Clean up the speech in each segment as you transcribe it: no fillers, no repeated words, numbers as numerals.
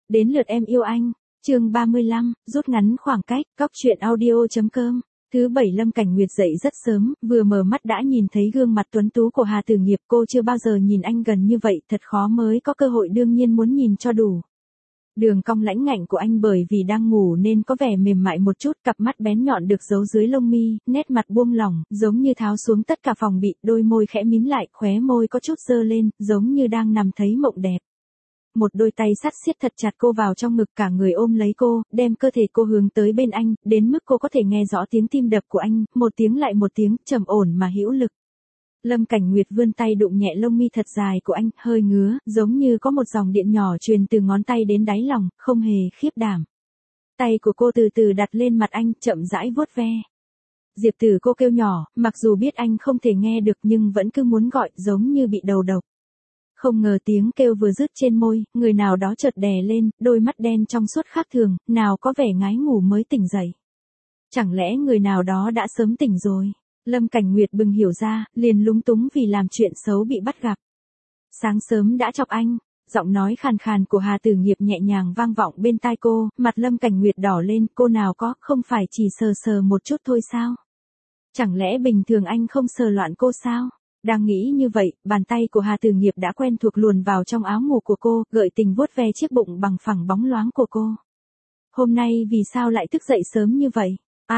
Đến lượt em yêu anh, chương 35, rút ngắn khoảng cách, cóc truyện audio.com. Thứ bảy Lâm Cảnh Nguyệt dậy rất sớm, vừa mở mắt đã nhìn thấy gương mặt tuấn tú của Hà Tử Nghiệp, cô chưa bao giờ nhìn anh gần như vậy, thật khó mới có cơ hội, đương nhiên muốn nhìn cho đủ. Đường cong lãnh ngạnh của anh bởi vì đang ngủ nên có vẻ mềm mại một chút, cặp mắt bén nhọn được giấu dưới lông mi, nét mặt buông lỏng, giống như tháo xuống tất cả phòng bị, đôi môi khẽ mím lại, khóe môi có chút dơ lên, giống như đang nằm thấy mộng đẹp. Một đôi tay sắt siết thật chặt cô vào trong ngực, cả người ôm lấy cô, đem cơ thể cô hướng tới bên anh, đến mức cô có thể nghe rõ tiếng tim đập của anh, một tiếng lại một tiếng, trầm ổn mà hữu lực. Lâm Cảnh Nguyệt vươn tay đụng nhẹ lông mi thật dài của anh, hơi ngứa, giống như có một dòng điện nhỏ truyền từ ngón tay đến đáy lòng, không hề khiếp đảm. Tay của cô từ từ đặt lên mặt anh, chậm rãi vuốt ve. Diệp Tử, cô kêu nhỏ, mặc dù biết anh không thể nghe được nhưng vẫn cứ muốn gọi, giống như bị đầu độc. Không ngờ tiếng kêu vừa dứt trên môi, người nào đó chợt đè lên, đôi mắt đen trong suốt khác thường, nào có vẻ ngái ngủ mới tỉnh dậy. Chẳng lẽ người nào đó đã sớm tỉnh rồi? Lâm Cảnh Nguyệt bừng hiểu ra, liền lúng túng vì làm chuyện xấu bị bắt gặp. Sáng sớm đã chọc anh, giọng nói khàn khàn của Hà Tử Nghiệp nhẹ nhàng vang vọng bên tai cô, mặt Lâm Cảnh Nguyệt đỏ lên, cô nào có, không phải chỉ sờ sờ một chút thôi sao? Chẳng lẽ bình thường anh không sờ loạn cô sao? Đang nghĩ như vậy, bàn tay của Hà Tử Nghiệp đã quen thuộc luồn vào trong áo ngủ của cô, gợi tình vuốt ve chiếc bụng bằng phẳng bóng loáng của cô. Hôm nay vì sao lại thức dậy sớm như vậy?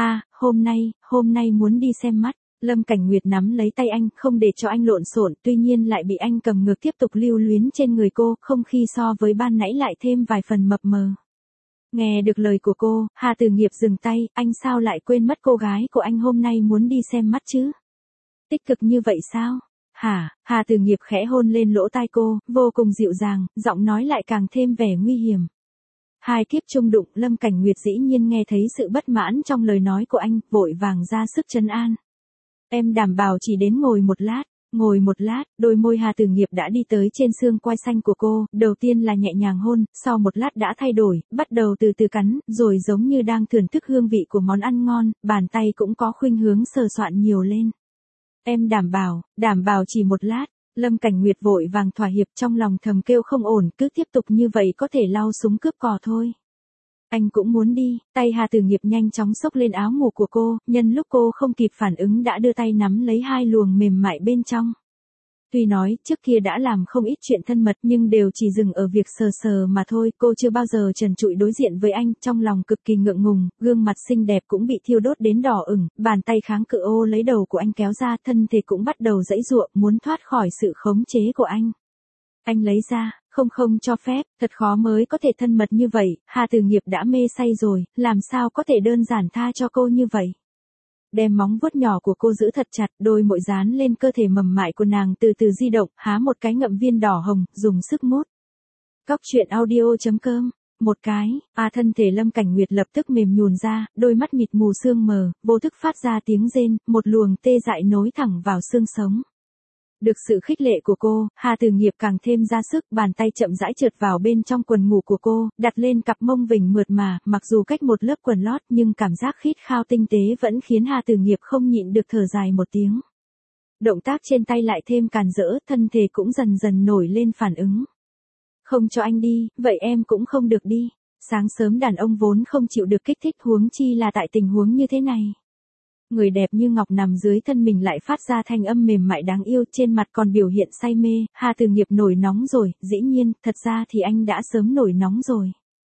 Hôm nay muốn đi xem mắt. Lâm Cảnh Nguyệt nắm lấy tay anh, không để cho anh lộn xộn, tuy nhiên lại bị anh cầm ngược tiếp tục lưu luyến trên người cô, không khí so với ban nãy lại thêm vài phần mập mờ. Nghe được lời của cô, Hà Tử Nghiệp dừng tay, anh sao lại quên mất cô gái của anh hôm nay muốn đi xem mắt chứ? Tích cực như vậy sao? Hà Tử Nghiệp khẽ hôn lên lỗ tai cô, vô cùng dịu dàng, giọng nói lại càng thêm vẻ nguy hiểm. Hai kiếp chung đụng, Lâm Cảnh Nguyệt dĩ nhiên nghe thấy sự bất mãn trong lời nói của anh, vội vàng ra sức trấn an. Em đảm bảo chỉ đến ngồi một lát, đôi môi Hà Tử Nghiệp đã đi tới trên xương quai xanh của cô, đầu tiên là nhẹ nhàng hôn, sau một lát đã thay đổi, bắt đầu từ từ cắn, rồi giống như đang thưởng thức hương vị của món ăn ngon, bàn tay cũng có khuynh hướng sờ soạn nhiều lên. Em đảm bảo chỉ một lát. Lâm Cảnh Nguyệt vội vàng thỏa hiệp, trong lòng thầm kêu không ổn, cứ tiếp tục như vậy có thể lao súng cướp cò thôi. Anh cũng muốn đi, tay Hà Tử Nghiệp nhanh chóng xốc lên áo ngủ của cô, nhân lúc cô không kịp phản ứng đã đưa tay nắm lấy hai luồng mềm mại bên trong. Tuy nói, trước kia đã làm không ít chuyện thân mật nhưng đều chỉ dừng ở việc sờ sờ mà thôi, cô chưa bao giờ trần trụi đối diện với anh, trong lòng cực kỳ ngượng ngùng, gương mặt xinh đẹp cũng bị thiêu đốt đến đỏ ửng, bàn tay kháng cự ô lấy đầu của anh kéo ra, thân thể cũng bắt đầu giãy giụa, muốn thoát khỏi sự khống chế của anh. Anh lấy ra, không cho phép, thật khó mới có thể thân mật như vậy, Hà Tử Nghiệp đã mê say rồi, làm sao có thể đơn giản tha cho cô như vậy. Đem móng vuốt nhỏ của cô giữ thật chặt, đôi môi dán lên cơ thể mềm mại của nàng từ từ di động, há một cái ngậm viên đỏ hồng, dùng sức mút. Cóc truyện audio.com. Một cái, thân thể Lâm Cảnh Nguyệt lập tức mềm nhùn ra, đôi mắt mịt mù sương mờ, vô thức phát ra tiếng rên, một luồng tê dại nối thẳng vào xương sống. Được sự khích lệ của cô, Hà Tử Nghiệp càng thêm ra sức, bàn tay chậm rãi trượt vào bên trong quần ngủ của cô, đặt lên cặp mông vểnh mượt mà, mặc dù cách một lớp quần lót nhưng cảm giác khít khao tinh tế vẫn khiến Hà Tử Nghiệp không nhịn được thở dài một tiếng. Động tác trên tay lại thêm càn rỡ, thân thể cũng dần dần nổi lên phản ứng. Không cho anh đi, vậy em cũng không được đi. Sáng sớm đàn ông vốn không chịu được kích thích, huống chi là tại tình huống như thế này. Người đẹp như ngọc nằm dưới thân mình lại phát ra thanh âm mềm mại đáng yêu, trên mặt còn biểu hiện say mê. Hà Tử Nghiệp nổi nóng rồi, dĩ nhiên, thật ra thì anh đã sớm nổi nóng rồi.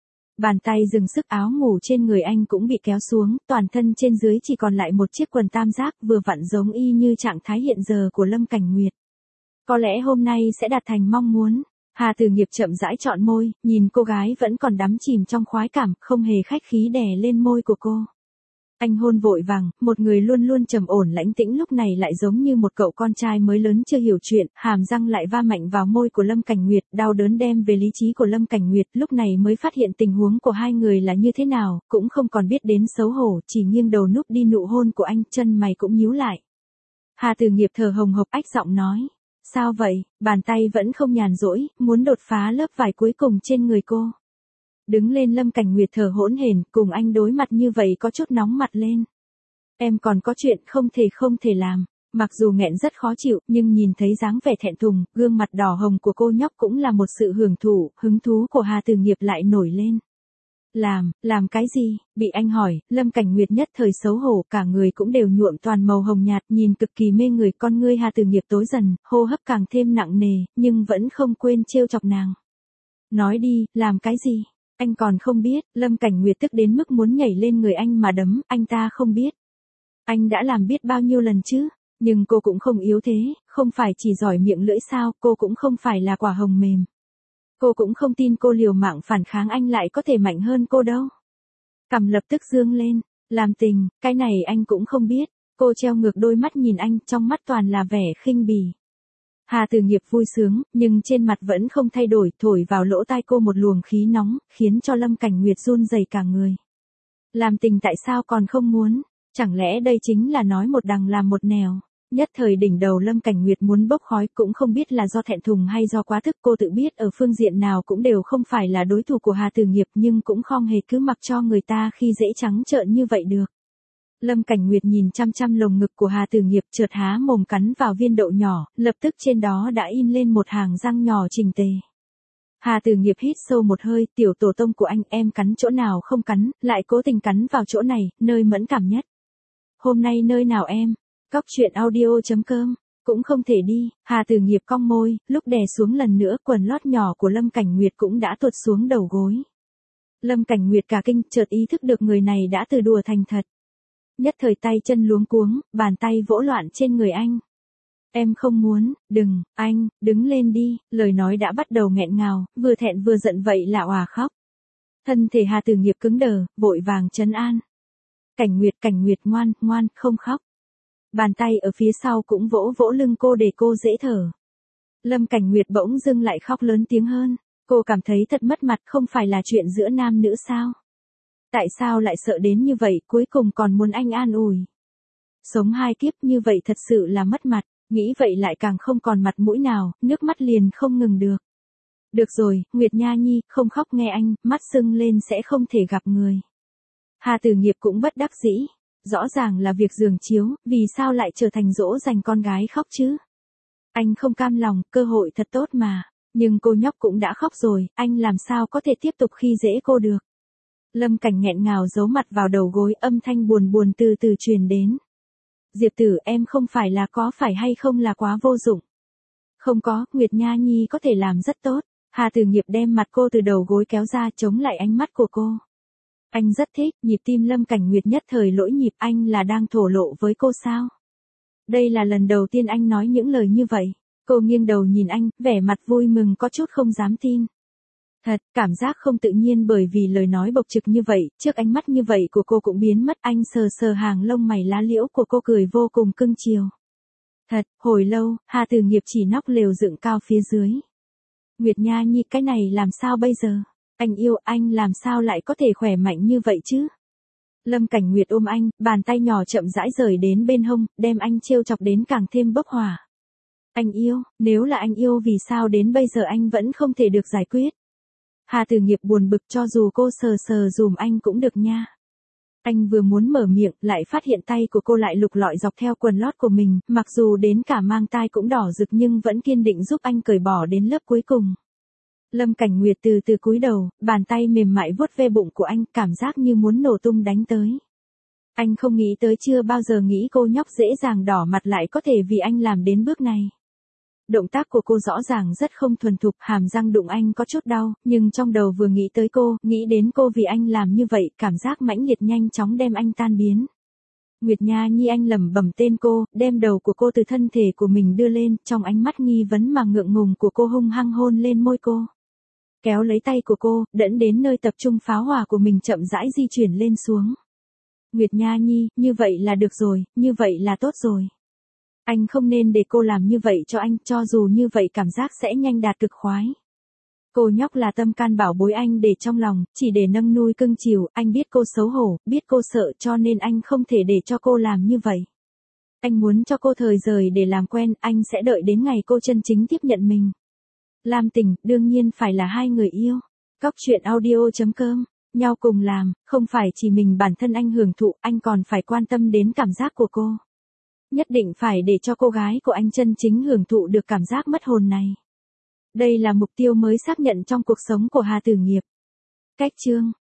Bàn tay dừng sức, áo ngủ trên người anh cũng bị kéo xuống, toàn thân trên dưới chỉ còn lại một chiếc quần tam giác, vừa vặn giống y như trạng thái hiện giờ của Lâm Cảnh Nguyệt. Có lẽ hôm nay sẽ đạt thành mong muốn. Hà Tử Nghiệp chậm rãi trọn môi, nhìn cô gái vẫn còn đắm chìm trong khoái cảm, không hề khách khí đè lên môi của cô. Anh hôn vội vàng, một người luôn luôn trầm ổn lãnh tĩnh lúc này lại giống như một cậu con trai mới lớn chưa hiểu chuyện, hàm răng lại va mạnh vào môi của Lâm Cảnh Nguyệt, đau đớn đem về lý trí của Lâm Cảnh Nguyệt, lúc này mới phát hiện tình huống của hai người là như thế nào, cũng không còn biết đến xấu hổ, chỉ nghiêng đầu núp đi nụ hôn của anh, chân mày cũng nhíu lại. Hà Tử Nghiệp thở hồng hộc ách giọng nói, sao vậy, bàn tay vẫn không nhàn rỗi, muốn đột phá lớp vải cuối cùng trên người cô. Đứng lên, Lâm Cảnh Nguyệt thở hỗn hển, cùng anh đối mặt như vậy có chút nóng mặt lên. Em còn có chuyện không thể làm. Mặc dù nghẹn rất khó chịu, nhưng nhìn thấy dáng vẻ thẹn thùng, gương mặt đỏ hồng của cô nhóc cũng là một sự hứng thú của Hà Từ Nghiệp lại nổi lên. Làm cái gì? Bị anh hỏi, Lâm Cảnh Nguyệt nhất thời xấu hổ, cả người cũng đều nhuộm toàn màu hồng nhạt, nhìn cực kỳ mê người, con ngươi Hà Từ Nghiệp tối dần, hô hấp càng thêm nặng nề, nhưng vẫn không quên trêu chọc nàng. Nói đi, làm cái gì? Anh còn không biết. Lâm Cảnh Nguyệt tức đến mức muốn nhảy lên người anh mà đấm, anh ta không biết. Anh đã làm biết bao nhiêu lần chứ? Nhưng cô cũng không yếu thế, không phải chỉ giỏi miệng lưỡi sao, cô cũng không phải là quả hồng mềm. Cô cũng không tin cô liều mạng phản kháng anh lại có thể mạnh hơn cô đâu. Cằm lập tức dương lên, làm tình, cái này anh cũng không biết. Cô treo ngược đôi mắt nhìn anh, trong mắt toàn là vẻ khinh bỉ. Hà Từ Nghiệp vui sướng, nhưng trên mặt vẫn không thay đổi, thổi vào lỗ tai cô một luồng khí nóng, khiến cho Lâm Cảnh Nguyệt run rẩy cả người. Làm tình tại sao còn không muốn? Chẳng lẽ đây chính là nói một đằng làm một nẻo? Nhất thời đỉnh đầu Lâm Cảnh Nguyệt muốn bốc khói, cũng không biết là do thẹn thùng hay do quá thức, cô tự biết ở phương diện nào cũng đều không phải là đối thủ của Hà Từ Nghiệp, nhưng cũng không hề cứ mặc cho người ta khi dễ trắng trợn như vậy được. Lâm Cảnh Nguyệt nhìn chăm chăm lồng ngực của Hà Từ Nghiệp, chợt há mồm cắn vào viên đậu nhỏ, lập tức trên đó đã in lên một hàng răng nhỏ chỉnh tề. Hà Từ Nghiệp hít sâu một hơi, tiểu tổ tông của anh, em cắn chỗ nào không cắn, lại cố tình cắn vào chỗ này, nơi mẫn cảm nhất. Hôm nay nơi nào em? Cóc truyện audio.com, cũng không thể đi. Hà Từ Nghiệp cong môi, lúc đè xuống lần nữa, quần lót nhỏ của Lâm Cảnh Nguyệt cũng đã tuột xuống đầu gối. Lâm Cảnh Nguyệt cả kinh, chợt ý thức được người này đã từ đùa thành thật. Nhất thời tay chân luống cuống, bàn tay vỗ loạn trên người anh. Em không muốn, đừng, anh, đứng lên đi. Lời nói đã bắt đầu nghẹn ngào, vừa thẹn vừa giận vậy là òa khóc. Thân thể Hà Từ Nghiệp cứng đờ, vội vàng trấn an. Cảnh Nguyệt ngoan, ngoan, không khóc. Bàn tay ở phía sau cũng vỗ vỗ lưng cô để cô dễ thở. Lâm Cảnh Nguyệt bỗng dưng lại khóc lớn tiếng hơn. Cô cảm thấy thật mất mặt, không phải là chuyện giữa nam nữ sao? Tại sao lại sợ đến như vậy, cuối cùng còn muốn anh an ủi? Sống hai kiếp như vậy thật sự là mất mặt, nghĩ vậy lại càng không còn mặt mũi nào, nước mắt liền không ngừng được. Được rồi, Nguyệt Nha Nhi, không khóc nghe anh, mắt sưng lên sẽ không thể gặp người. Hà Từ Nghiệp cũng bất đắc dĩ. Rõ ràng là việc giường chiếu, vì sao lại trở thành dỗ dành con gái khóc chứ? Anh không cam lòng, cơ hội thật tốt mà. Nhưng cô nhóc cũng đã khóc rồi, anh làm sao có thể tiếp tục khi dễ cô được? Lâm Cảnh nghẹn ngào giấu mặt vào đầu gối, âm thanh buồn buồn từ từ truyền đến. Diệp Tử, em không phải là có phải hay không là quá vô dụng. Không có, Nguyệt Nha Nhi có thể làm rất tốt. Hà Từ Nghiệp đem mặt cô từ đầu gối kéo ra, chống lại ánh mắt của cô. Anh rất thích. Nhịp tim Lâm Cảnh Nguyệt nhất thời lỗi nhịp, anh là đang thổ lộ với cô sao? Đây là lần đầu tiên anh nói những lời như vậy. Cô nghiêng đầu nhìn anh, vẻ mặt vui mừng có chút không dám tin. Thật, cảm giác không tự nhiên bởi vì lời nói bộc trực như vậy, trước ánh mắt như vậy của cô cũng biến mất. Anh sờ sờ hàng lông mày lá liễu của cô, cười vô cùng cưng chiều. Thật, hồi lâu, Hà Từ Nghiệp chỉ nóc lều dựng cao phía dưới. Nguyệt Nha Nhi, cái này làm sao bây giờ? Anh yêu, anh làm sao lại có thể khỏe mạnh như vậy chứ? Lâm Cảnh Nguyệt ôm anh, bàn tay nhỏ chậm rãi rời đến bên hông, đem anh trêu chọc đến càng thêm bốc hỏa. Anh yêu, nếu là anh yêu vì sao đến bây giờ anh vẫn không thể được giải quyết? Hà Từ Nghiệp buồn bực, cho dù cô sờ sờ dùm anh cũng được nha. Anh vừa muốn mở miệng, lại phát hiện tay của cô lại lục lọi dọc theo quần lót của mình, mặc dù đến cả mang tai cũng đỏ rực nhưng vẫn kiên định giúp anh cởi bỏ đến lớp cuối cùng. Lâm Cảnh Nguyệt từ từ cúi đầu, bàn tay mềm mại vuốt ve bụng của anh, cảm giác như muốn nổ tung đánh tới. Anh không nghĩ tới, chưa bao giờ nghĩ cô nhóc dễ dàng đỏ mặt lại có thể vì anh làm đến bước này. Động tác của cô rõ ràng rất không thuần thục, hàm răng đụng anh có chút đau, nhưng trong đầu vừa nghĩ tới cô, nghĩ đến cô vì anh làm như vậy, cảm giác mãnh liệt nhanh chóng đem anh tan biến. Nguyệt Nha Nhi, anh lẩm bẩm tên cô, đem đầu của cô từ thân thể của mình đưa lên, trong ánh mắt nghi vấn mà ngượng ngùng của cô hung hăng hôn lên môi cô. Kéo lấy tay của cô, dẫn đến nơi tập trung pháo hỏa của mình chậm rãi di chuyển lên xuống. Nguyệt Nha Nhi, như vậy là được rồi, như vậy là tốt rồi. Anh không nên để cô làm như vậy cho anh, cho dù như vậy cảm giác sẽ nhanh đạt cực khoái. Cô nhóc là tâm can bảo bối anh để trong lòng, chỉ để nâng nuôi cưng chiều, anh biết cô xấu hổ, biết cô sợ cho nên anh không thể để cho cô làm như vậy. Anh muốn cho cô thời rời để làm quen, anh sẽ đợi đến ngày cô chân chính tiếp nhận mình. Làm tình, đương nhiên phải là hai người yêu. Cóc truyện audio.com, nhau cùng làm, không phải chỉ mình bản thân anh hưởng thụ, anh còn phải quan tâm đến cảm giác của cô. Nhất định phải để cho cô gái của anh chân chính hưởng thụ được cảm giác mất hồn này. Đây là mục tiêu mới xác nhận trong cuộc sống của Hà Tử Nghiệp. Cách chương